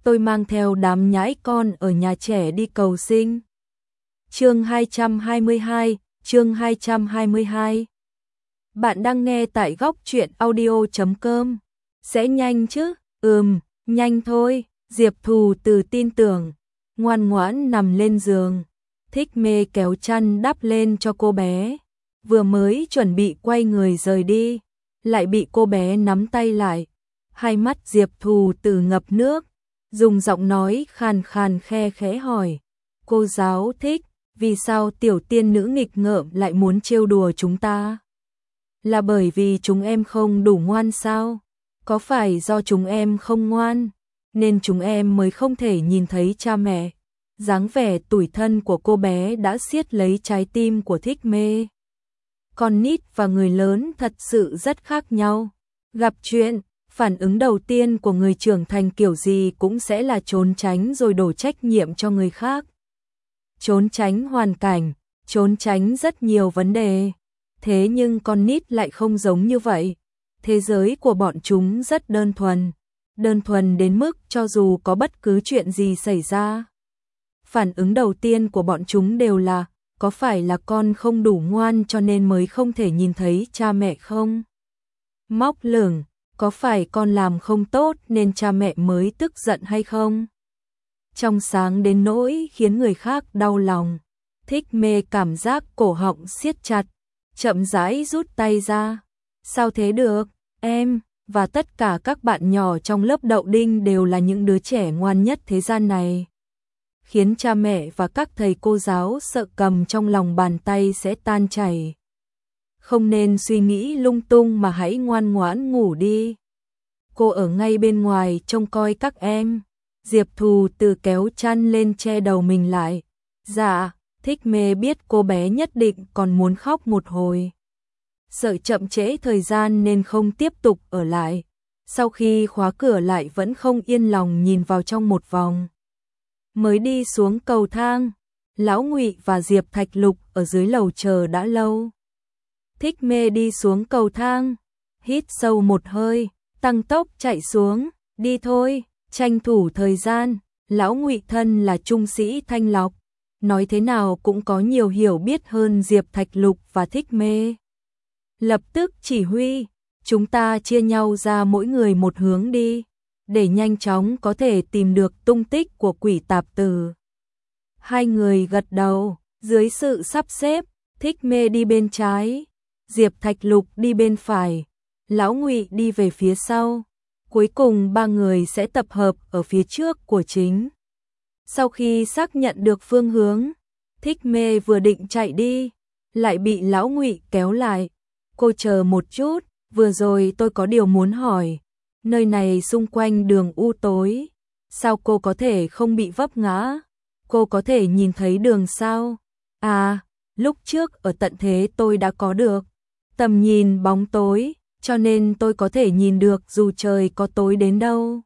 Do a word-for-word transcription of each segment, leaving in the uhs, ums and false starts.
tôi mang theo đám nhãi con ở nhà trẻ đi cầu sinh. Chương hai trăm hai mươi hai, chương hai trăm hai mươi hai. Bạn đang nghe tại góc truyện audio chấm com. Sẽ nhanh chứ? Ừm, nhanh thôi. Diệp Thù Từ tin tưởng, ngoan ngoãn nằm lên giường. Thích Mê kéo chăn đắp lên cho cô bé. Vừa mới chuẩn bị quay người rời đi, lại bị cô bé nắm tay lại. Hai mắt Diệp Thù Từ ngập nước, dùng giọng nói khàn khàn khe khẽ hỏi: cô giáo Thích, vì sao tiểu tiên nữ nghịch ngợm lại muốn trêu đùa chúng ta? Là bởi vì chúng em không đủ ngoan sao? Có phải do chúng em không ngoan, nên chúng em mới không thể nhìn thấy cha mẹ? Dáng vẻ tủi thân của cô bé đã siết lấy trái tim của Thích Mê. Con nít và người lớn thật sự rất khác nhau. Gặp chuyện, phản ứng đầu tiên của người trưởng thành kiểu gì cũng sẽ là trốn tránh rồi đổ trách nhiệm cho người khác. Trốn tránh hoàn cảnh, trốn tránh rất nhiều vấn đề. Thế nhưng con nít lại không giống như vậy. Thế giới của bọn chúng rất đơn thuần. Đơn thuần đến mức cho dù có bất cứ chuyện gì xảy ra, phản ứng đầu tiên của bọn chúng đều là: có phải là con không đủ ngoan cho nên mới không thể nhìn thấy cha mẹ không? Móc lửng, có phải con làm không tốt nên cha mẹ mới tức giận hay không? Trong sáng đến nỗi khiến người khác đau lòng. Thích Mê cảm giác cổ họng siết chặt, chậm rãi rút tay ra. Sao thế được, em và tất cả các bạn nhỏ trong lớp đậu đinh đều là những đứa trẻ ngoan nhất thế gian này, khiến cha mẹ và các thầy cô giáo sợ cầm trong lòng bàn tay sẽ tan chảy. Không nên suy nghĩ lung tung mà hãy ngoan ngoãn ngủ đi. Cô ở ngay bên ngoài trông coi các em. Diệp Thù Từ kéo chăn lên che đầu mình lại. Dạ. Thích Mê biết cô bé nhất định còn muốn khóc một hồi. Sợ chậm trễ thời gian nên không tiếp tục ở lại. Sau khi khóa cửa lại vẫn không yên lòng nhìn vào trong một vòng. Mới đi xuống cầu thang, Lão Ngụy và Diệp Thạch Lục ở dưới lầu chờ đã lâu. Thích Mê đi xuống cầu thang, hít sâu một hơi, tăng tốc chạy xuống. Đi thôi, tranh thủ thời gian. Lão Ngụy thân là trung sĩ Thanh Lọc, nói thế nào cũng có nhiều hiểu biết hơn Diệp Thạch Lục và Thích Mê. Lập tức chỉ huy, chúng ta chia nhau ra mỗi người một hướng đi, để nhanh chóng có thể tìm được tung tích của quỷ tạp tử. Hai người gật đầu, dưới sự sắp xếp, Thích Mê đi bên trái, Diệp Thạch Lục đi bên phải, Lão Ngụy đi về phía sau. Cuối cùng ba người sẽ tập hợp ở phía trước của chính. Sau khi xác nhận được phương hướng, Thích Mê vừa định chạy đi, lại bị Lão Ngụy kéo lại. Cô chờ một chút, vừa rồi tôi có điều muốn hỏi. Nơi này xung quanh đường u tối, sao cô có thể không bị vấp ngã? Cô có thể nhìn thấy đường sao? À, lúc trước ở tận thế tôi đã có được tầm nhìn bóng tối, cho nên tôi có thể nhìn được dù trời có tối đến đâu.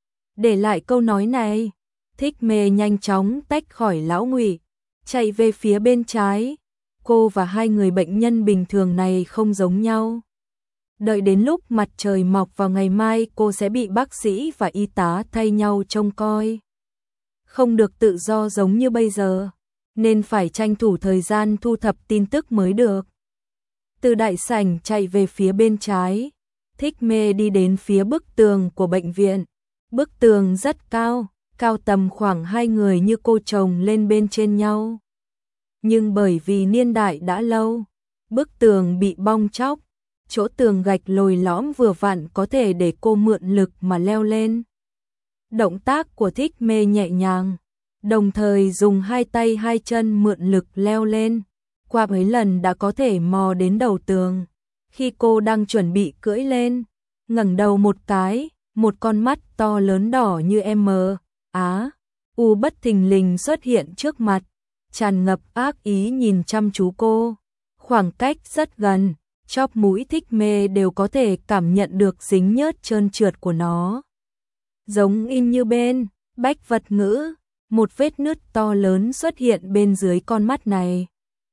Để lại câu nói này, Thích Mê nhanh chóng tách khỏi Lão Ngụy, chạy về phía bên trái. Cô và hai người bệnh nhân bình thường này không giống nhau. Đợi đến lúc mặt trời mọc vào ngày mai cô sẽ bị bác sĩ và y tá thay nhau trông coi. Không được tự do giống như bây giờ, nên phải tranh thủ thời gian thu thập tin tức mới được. Từ đại sảnh chạy về phía bên trái, Thích Mê đi đến phía bức tường của bệnh viện. Bức tường rất cao, cao tầm khoảng hai người như cô chồng lên bên trên nhau. Nhưng bởi vì niên đại đã lâu, bức tường bị bong tróc, chỗ tường gạch lồi lõm vừa vặn có thể để cô mượn lực mà leo lên. Động tác của Thích Mê nhẹ nhàng, đồng thời dùng hai tay hai chân mượn lực leo lên. Qua mấy lần đã có thể mò đến đầu tường. Khi cô đang chuẩn bị cưỡi lên, ngẩng đầu một cái, một con mắt to lớn đỏ như em á, u bất thình lình xuất hiện trước mặt, tràn ngập ác ý nhìn chăm chú cô. Khoảng cách rất gần, chóp mũi Thích Mê đều có thể cảm nhận được dính nhớt trơn trượt của nó. Giống in như bên Bách Vật Ngữ, một vết nứt to lớn xuất hiện bên dưới con mắt này.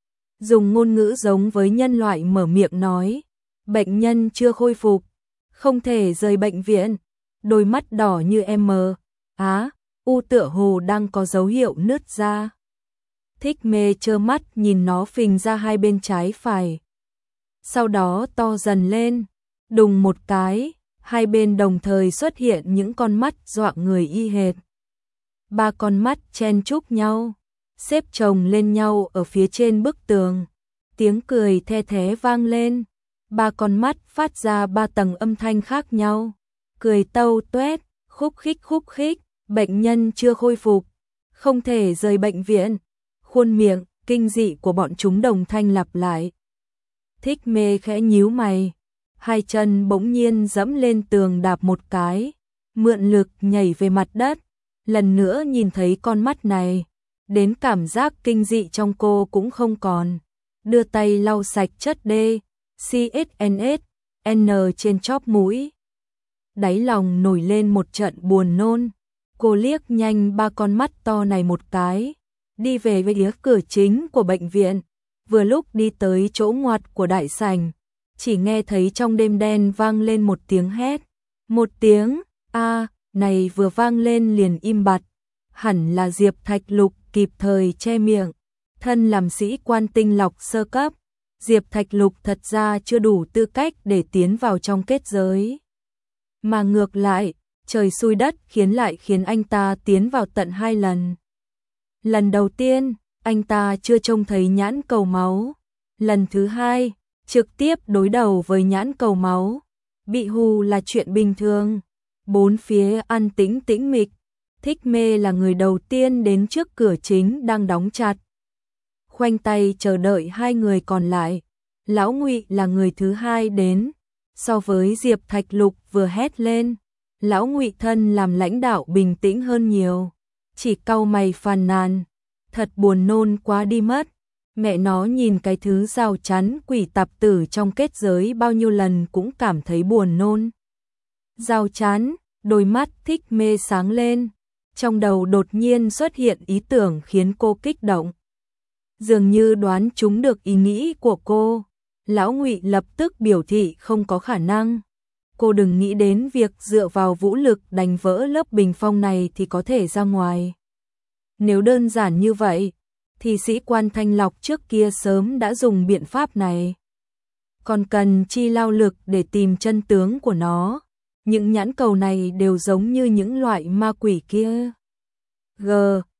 Dùng ngôn ngữ giống với nhân loại mở miệng nói, bệnh nhân chưa khôi phục, không thể rời bệnh viện. Đôi mắt đỏ như em Á, u tựa hồ đang có dấu hiệu nứt ra. Thích mê trơ mắt nhìn nó phình ra hai bên trái phải. Sau đó to dần lên, đùng một cái, hai bên đồng thời xuất hiện những con mắt dọa người y hệt. Ba con mắt chen chúc nhau, xếp chồng lên nhau ở phía trên bức tường. Tiếng cười the thé vang lên, ba con mắt phát ra ba tầng âm thanh khác nhau. Cười tâu tuét, khúc khích khúc khích, bệnh nhân chưa khôi phục, không thể rời bệnh viện. Khuôn miệng kinh dị của bọn chúng đồng thanh lặp lại. Thích mê khẽ nhíu mày, hai chân bỗng nhiên dẫm lên tường đạp một cái, mượn lực nhảy về mặt đất, lần nữa nhìn thấy con mắt này, đến cảm giác kinh dị trong cô cũng không còn, đưa tay lau sạch chất D, C S N S, N trên chóp mũi. Đáy lòng nổi lên một trận buồn nôn, cô liếc nhanh ba con mắt to này một cái, đi về phía cửa chính của bệnh viện. Vừa lúc đi tới chỗ ngoặt của đại sảnh, chỉ nghe thấy trong đêm đen vang lên một tiếng hét. Một tiếng a này vừa vang lên liền im bặt, hẳn là Diệp Thạch Lục kịp thời che miệng. Thân làm sĩ quan tinh lọc sơ cấp, Diệp Thạch Lục thật ra chưa đủ tư cách để tiến vào trong kết giới. Mà ngược lại, trời xui đất khiến lại khiến anh ta tiến vào tận hai lần. Lần đầu tiên, anh ta chưa trông thấy nhãn cầu máu. Lần thứ hai, trực tiếp đối đầu với nhãn cầu máu. Bị hù là chuyện bình thường. Bốn phía an tĩnh tĩnh mịch. Thích mê là người đầu tiên đến trước cửa chính đang đóng chặt. Khoanh tay chờ đợi hai người còn lại. Lão Ngụy là người thứ hai đến. So với Diệp Thạch Lục vừa hét lên, Lão Ngụy thân làm lãnh đạo bình tĩnh hơn nhiều. Chỉ cau mày phàn nàn. Thật buồn nôn quá đi mất. Mẹ nó nhìn cái thứ rào chắn quỷ tạp tử trong kết giới bao nhiêu lần cũng cảm thấy buồn nôn. Rào chắn, đôi mắt thích mê sáng lên. Trong đầu đột nhiên xuất hiện ý tưởng khiến cô kích động. Dường như đoán trúng được ý nghĩ của cô. Lão Ngụy lập tức biểu thị không có khả năng. Cô đừng nghĩ đến việc dựa vào vũ lực đánh vỡ lớp bình phong này thì có thể ra ngoài. Nếu đơn giản như vậy, thì sĩ quan thanh lọc trước kia sớm đã dùng biện pháp này. Còn cần chi lao lực để tìm chân tướng của nó. Những nhãn cầu này đều giống như những loại ma quỷ kia. G,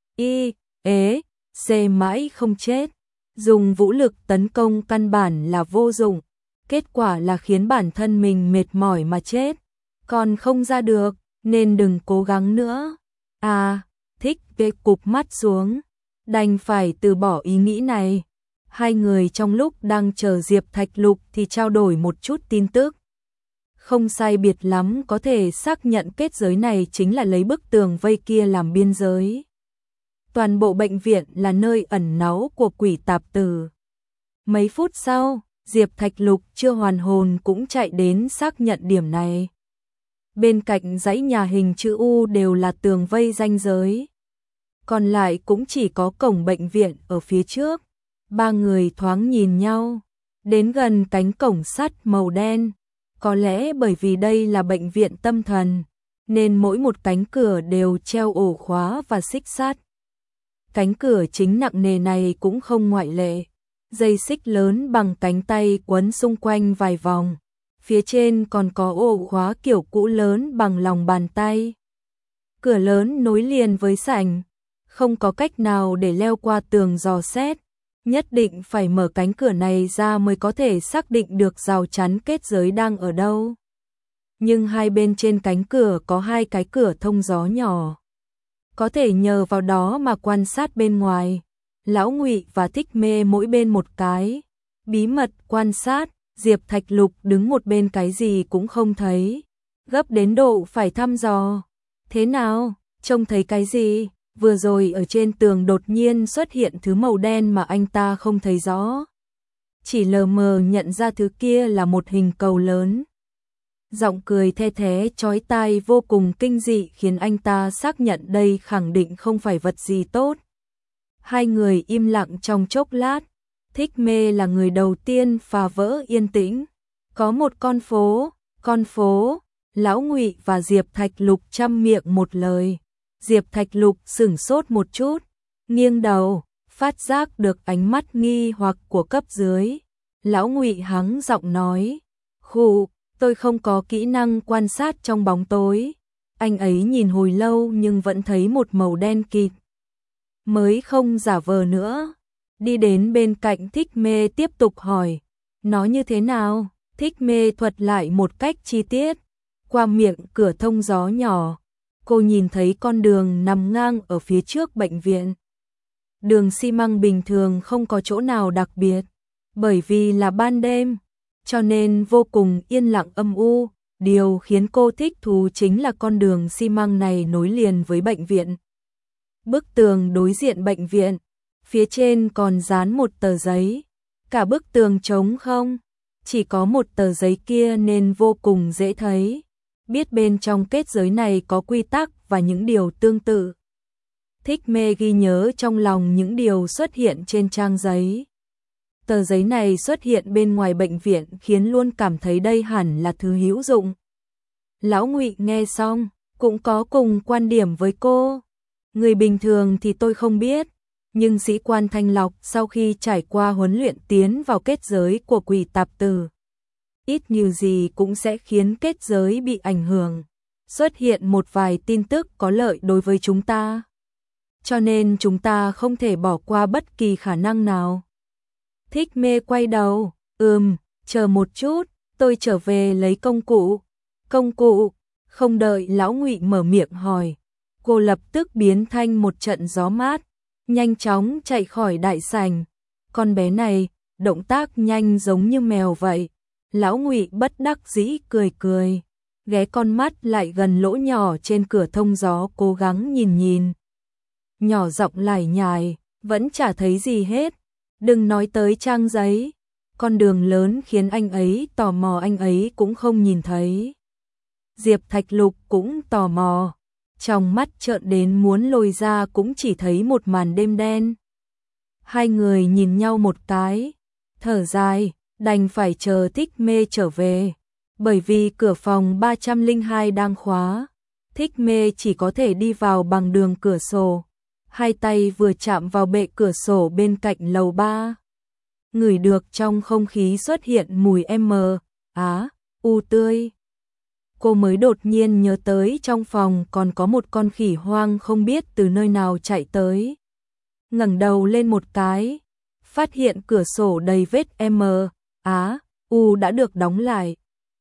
I, E, C mãi không chết. Dùng vũ lực tấn công căn bản là vô dụng. Kết quả là khiến bản thân mình mệt mỏi mà chết. Còn không ra được, nên đừng cố gắng nữa. À, thích về cụp mắt xuống. Đành phải từ bỏ ý nghĩ này. Hai người trong lúc đang chờ Diệp Thạch Lục thì trao đổi một chút tin tức. Không sai biệt lắm có thể xác nhận kết giới này chính là lấy bức tường vây kia làm biên giới. Toàn bộ bệnh viện là nơi ẩn náu của quỷ tạp tử. Mấy phút sau, Diệp Thạch Lục chưa hoàn hồn cũng chạy đến xác nhận điểm này. Bên cạnh dãy nhà hình chữ U đều là tường vây ranh giới. Còn lại cũng chỉ có cổng bệnh viện ở phía trước. Ba người thoáng nhìn nhau, đến gần cánh cổng sắt màu đen. Có lẽ bởi vì đây là bệnh viện tâm thần, nên mỗi một cánh cửa đều treo ổ khóa và xích sắt. Cánh cửa chính nặng nề này cũng không ngoại lệ. Dây xích lớn bằng cánh tay quấn xung quanh vài vòng. Phía trên còn có ổ khóa kiểu cũ lớn bằng lòng bàn tay. Cửa lớn nối liền với sảnh. Không có cách nào để leo qua tường dò xét. Nhất định phải mở cánh cửa này ra mới có thể xác định được rào chắn kết giới đang ở đâu. Nhưng hai bên trên cánh cửa có hai cái cửa thông gió nhỏ. Có thể nhờ vào đó mà quan sát bên ngoài. Lão Ngụy và Thích Mê mỗi bên một cái. Bí mật quan sát, Diệp Thạch Lục đứng một bên cái gì cũng không thấy. Gấp đến độ phải thăm dò. Thế nào, trông thấy cái gì? Vừa rồi ở trên tường đột nhiên xuất hiện thứ màu đen mà anh ta không thấy rõ. Chỉ lờ mờ nhận ra thứ kia là một hình cầu lớn. Giọng cười the thé chói tai vô cùng kinh dị khiến anh ta xác nhận đây khẳng định không phải vật gì tốt. Hai người im lặng trong chốc lát. Thích Mê là người đầu tiên phá vỡ yên tĩnh. Có một con phố, con phố, Lão Ngụy và Diệp Thạch Lục chăm miệng một lời. Diệp Thạch Lục sửng sốt một chút, nghiêng đầu, phát giác được ánh mắt nghi hoặc của cấp dưới. Lão Ngụy hắng giọng nói, khụ, tôi không có kỹ năng quan sát trong bóng tối. Anh ấy nhìn hồi lâu nhưng vẫn thấy một màu đen kịt. Mới không giả vờ nữa. Đi đến bên cạnh Thích Mê tiếp tục hỏi, nó như thế nào? Thích Mê thuật lại một cách chi tiết. Qua miệng cửa thông gió nhỏ, cô nhìn thấy con đường nằm ngang ở phía trước bệnh viện. Đường xi măng bình thường không có chỗ nào đặc biệt, bởi vì là ban đêm, cho nên vô cùng yên lặng âm u. Điều khiến cô thích thú chính là con đường xi măng này nối liền với bệnh viện. Bức tường đối diện bệnh viện, phía trên còn dán một tờ giấy. Cả bức tường trống không, chỉ có một tờ giấy kia nên vô cùng dễ thấy. Biết bên trong kết giới này có quy tắc và những điều tương tự. Thích Mê ghi nhớ trong lòng những điều xuất hiện trên trang giấy. Tờ giấy này xuất hiện bên ngoài bệnh viện khiến luôn cảm thấy đây hẳn là thứ hữu dụng. Lão Ngụy nghe xong, cũng có cùng quan điểm với cô. Người bình thường thì tôi không biết, nhưng sĩ quan Thanh Lọc sau khi trải qua huấn luyện tiến vào kết giới của Quỷ Tạp Tử, ít nhiều gì cũng sẽ khiến kết giới bị ảnh hưởng. Xuất hiện một vài tin tức có lợi đối với chúng ta. Cho nên chúng ta không thể bỏ qua bất kỳ khả năng nào. Thích Mê quay đầu, ừm, chờ một chút, tôi trở về lấy công cụ. Công cụ, không đợi Lão Ngụy mở miệng hỏi. Cô lập tức biến thành một trận gió mát, nhanh chóng chạy khỏi đại sảnh. Con bé này, động tác nhanh giống như mèo vậy. Lão Ngụy bất đắc dĩ cười cười, ghé con mắt lại gần lỗ nhỏ trên cửa thông gió cố gắng nhìn nhìn. Nhỏ giọng lải nhải, vẫn chả thấy gì hết. Đừng nói tới trang giấy, con đường lớn khiến anh ấy tò mò anh ấy cũng không nhìn thấy. Diệp Thạch Lục cũng tò mò, trong mắt trợn đến muốn lồi ra cũng chỉ thấy một màn đêm đen. Hai người nhìn nhau một cái, thở dài, đành phải chờ Thích Mê trở về, bởi vì cửa phòng ba trăm lẻ hai đang khóa. Thích Mê chỉ có thể đi vào bằng đường cửa sổ. Hai tay vừa chạm vào bệ cửa sổ bên cạnh lầu ba. Ngửi được trong không khí xuất hiện mùi M, á, u tươi. Cô mới đột nhiên nhớ tới trong phòng còn có một con khỉ hoang không biết từ nơi nào chạy tới. Ngẩng đầu lên một cái, phát hiện cửa sổ đầy vết M, á, u đã được đóng lại.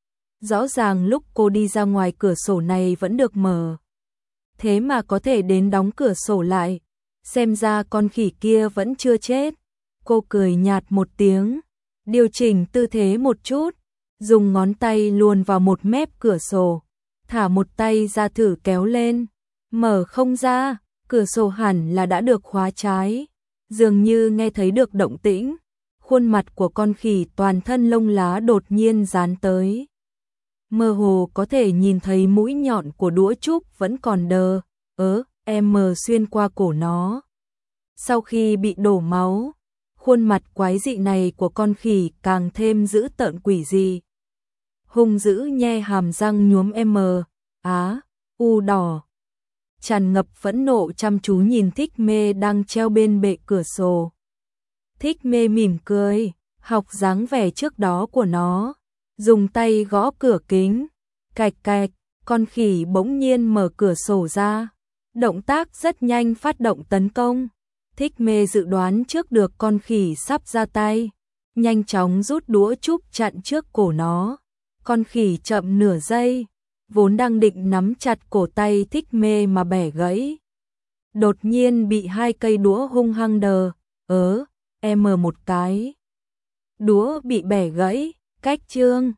Rõ ràng lúc cô đi ra ngoài cửa sổ này vẫn được mở. Thế mà có thể đến đóng cửa sổ lại, xem ra con khỉ kia vẫn chưa chết. Cô cười nhạt một tiếng, điều chỉnh tư thế một chút, dùng ngón tay luồn vào một mép cửa sổ, thả một tay ra thử kéo lên, mở không ra, cửa sổ hẳn là đã được khóa trái. Dường như nghe thấy được động tĩnh, khuôn mặt của con khỉ toàn thân lông lá đột nhiên dán tới. Mơ hồ có thể nhìn thấy mũi nhọn của đũa trúc vẫn còn đờ, ớ, em mờ xuyên qua cổ nó. Sau khi bị đổ máu, khuôn mặt quái dị này của con khỉ càng thêm dữ tợn quỷ dị. Hung dữ nhe hàm răng nhuốm M, á, u đỏ. Tràn ngập phẫn nộ chăm chú nhìn Thích Mê đang treo bên bệ cửa sổ. Thích Mê mỉm cười, học dáng vẻ trước đó của nó. Dùng tay gõ cửa kính, cạch cạch, con khỉ bỗng nhiên mở cửa sổ ra. Động tác rất nhanh phát động tấn công. Thích Mê dự đoán trước được con khỉ sắp ra tay, nhanh chóng rút đũa trúc chặn trước cổ nó. Con khỉ chậm nửa giây, vốn đang định nắm chặt cổ tay Thích Mê mà bẻ gãy. Đột nhiên bị hai cây đũa hung hăng đờ, ớ, em một cái. Đũa bị bẻ gãy, cách chương.